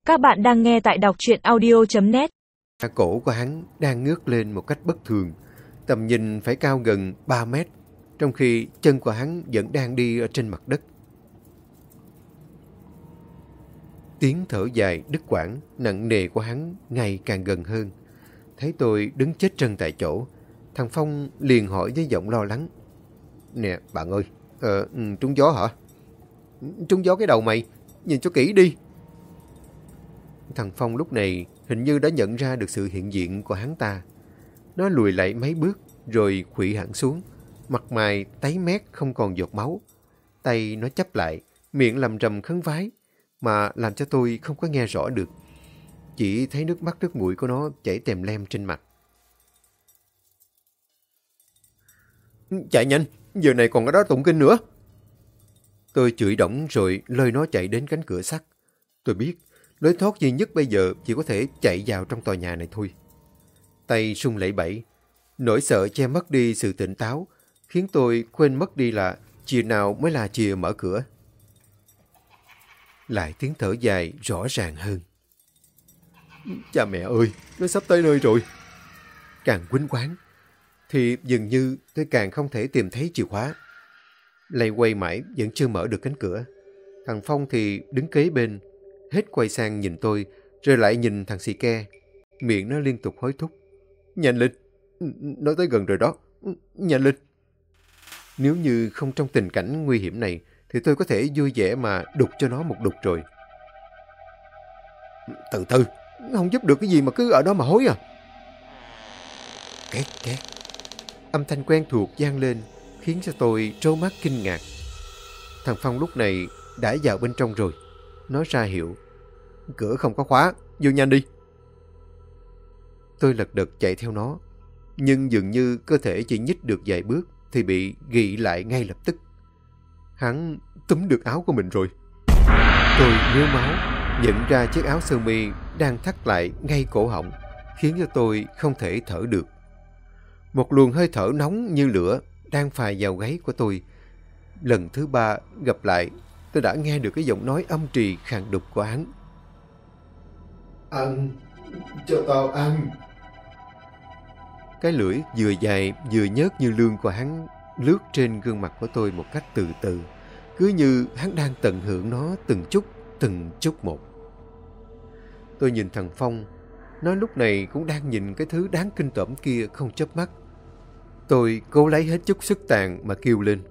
Các bạn đang nghe tại đọc truyện audio.net. Cổ của hắn đang ngước lên một cách bất thường, tầm nhìn phải cao gần 3 mét, trong khi chân của hắn vẫn đang đi ở trên mặt đất. Tiếng thở dài đứt quãng, nặng nề của hắn ngày càng gần hơn. Thấy tôi đứng chết chân tại chỗ, thằng Phong liền hỏi với giọng lo lắng. Nè bạn ơi, trúng gió hả? Trúng gió cái đầu mày, nhìn cho kỹ đi. Thằng Phong lúc này hình như đã nhận ra được sự hiện diện của hắn ta. Nó lùi lại mấy bước rồi khuỵu hẳn xuống, mặt mày tái mét không còn giọt máu. Tay nó chắp lại, miệng lầm rầm khấn vái, mà làm cho tôi không có nghe rõ được. Chỉ thấy nước mắt nước mũi của nó chảy tèm lem trên mặt. Chạy nhanh, giờ này còn ở đó tụng kinh nữa. Tôi chửi đổng rồi lôi nó chạy đến cánh cửa sắt. Tôi biết lối thoát duy nhất bây giờ chỉ có thể chạy vào trong tòa nhà này thôi. Tay run lẩy bẩy, nỗi sợ che mất đi sự tỉnh táo, khiến tôi quên mất đi là chìa nào mới là chìa mở cửa. Lại tiếng thở dài rõ ràng hơn. Cha mẹ ơi, nó sắp tới nơi rồi. Càng quýnh quáng, thì dường như tôi càng không thể tìm thấy chìa khóa. Lay quay mãi vẫn chưa mở được cánh cửa. Thằng Phong thì đứng kế bên, hết quay sang nhìn tôi, rồi lại nhìn thằng xì ke. Miệng nó liên tục hối thúc. Nhanh lên, nó tới gần rồi đó, nhanh lên. Nếu như không trong tình cảnh nguy hiểm này, thì tôi có thể vui vẻ mà đục cho nó một đục rồi. Từ từ, không giúp được cái gì mà cứ ở đó mà hối à. Két két. Âm thanh quen thuộc vang lên, khiến cho tôi trố mắt kinh ngạc. Thằng Phong lúc này đã vào bên trong rồi. Nó ra hiệu. Cửa không có khóa, vô nhanh đi. Tôi lật đật chạy theo nó, nhưng dường như cơ thể chỉ nhích được vài bước thì bị gị lại ngay lập tức. Hắn túm được áo của mình rồi. Tôi mếu máu, nhận ra chiếc áo sơ mi đang thắt lại ngay cổ họng, khiến cho tôi không thể thở được. Một luồng hơi thở nóng như lửa đang phà vào gáy của tôi. Lần thứ 3 gặp lại, tôi đã nghe được cái giọng nói âm trì khàn đục của hắn. Ăn, cho tao ăn. Cái lưỡi vừa dài vừa nhớt như lươn của hắn lướt trên gương mặt của tôi một cách từ từ, cứ như hắn đang tận hưởng nó từng chút một. Tôi nhìn thằng Phong, nó lúc này cũng đang nhìn cái thứ đáng kinh tởm kia không chớp mắt. Tôi cố lấy hết chút sức tàn mà kêu lên.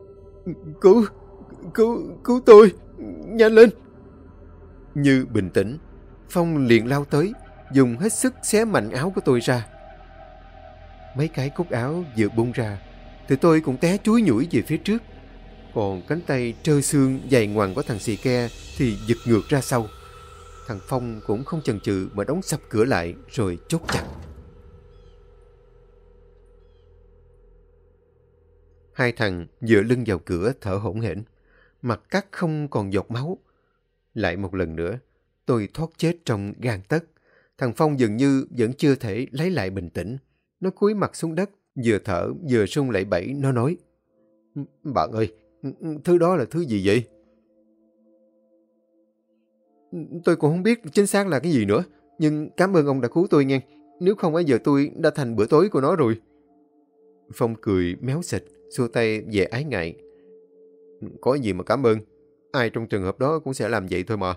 Cứu tôi, nhanh lên. Như bình tĩnh, Phong liền lao tới, dùng hết sức xé mạnh áo của tôi ra. Mấy cái cúc áo vừa bung ra, thì tôi cũng té chúi nhủi về phía trước. Còn cánh tay trơ xương dày ngoằng của thằng xì ke thì giật ngược ra sau. Thằng Phong cũng không chần chừ mà đóng sập cửa lại rồi chốt chặt. Hai thằng dựa lưng vào cửa thở hổn hển, mặt cắt không còn giọt máu. Lại một lần nữa, tôi thoát chết trong gang tấc. Thằng Phong dường như vẫn chưa thể lấy lại bình tĩnh. Nó cúi mặt xuống đất, vừa thở vừa run lẩy bẩy. Nó nói, bạn ơi, thứ đó là thứ gì vậy? Tôi cũng không biết chính xác là cái gì nữa, nhưng cảm ơn ông đã cứu tôi nghe. Nếu không bây giờ tôi đã thành bữa tối của nó rồi. Phong cười méo xịch, xua tay về ái ngại. Có gì mà cảm ơn, ai trong trường hợp đó cũng sẽ làm vậy thôi mà.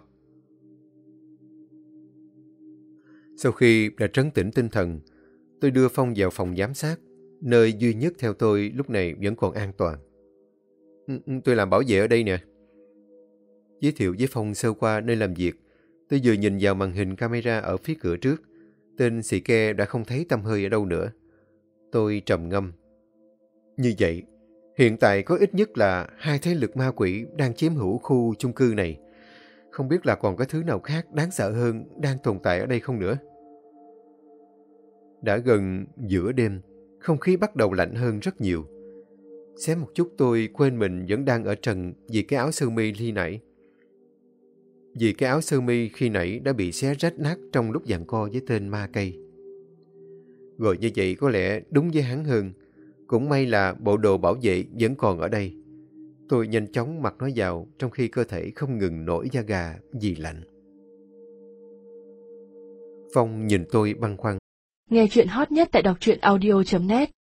Sau khi đã trấn tĩnh tinh thần, tôi đưa Phong vào phòng giám sát, nơi duy nhất theo tôi lúc này vẫn còn an toàn. Tôi làm bảo vệ ở đây nè. Giới thiệu với Phong sơ qua nơi làm việc, tôi vừa nhìn vào màn hình camera ở phía cửa trước. Tên xì ke đã không thấy tăm hơi ở đâu nữa. Tôi trầm ngâm. Như vậy, hiện tại có ít nhất là 2 thế lực ma quỷ đang chiếm hữu khu chung cư này. Không biết là còn có thứ nào khác đáng sợ hơn đang tồn tại ở đây không nữa. Đã gần giữa đêm, không khí bắt đầu lạnh hơn rất nhiều. Xé một chút tôi quên mình vẫn đang ở trần vì cái áo sơ mi khi nãy. Vì cái áo sơ mi khi nãy đã bị xé rách nát trong lúc giằng co với tên ma cây. Rồi như vậy có lẽ đúng với hắn hơn. Cũng may là bộ đồ bảo vệ vẫn còn ở đây. Tôi nhanh chóng mặc nó vào trong khi cơ thể không ngừng nổi da gà vì lạnh. Phong nhìn tôi băn khoăn. Nghe chuyện hot nhất tại đọc truyện audio.net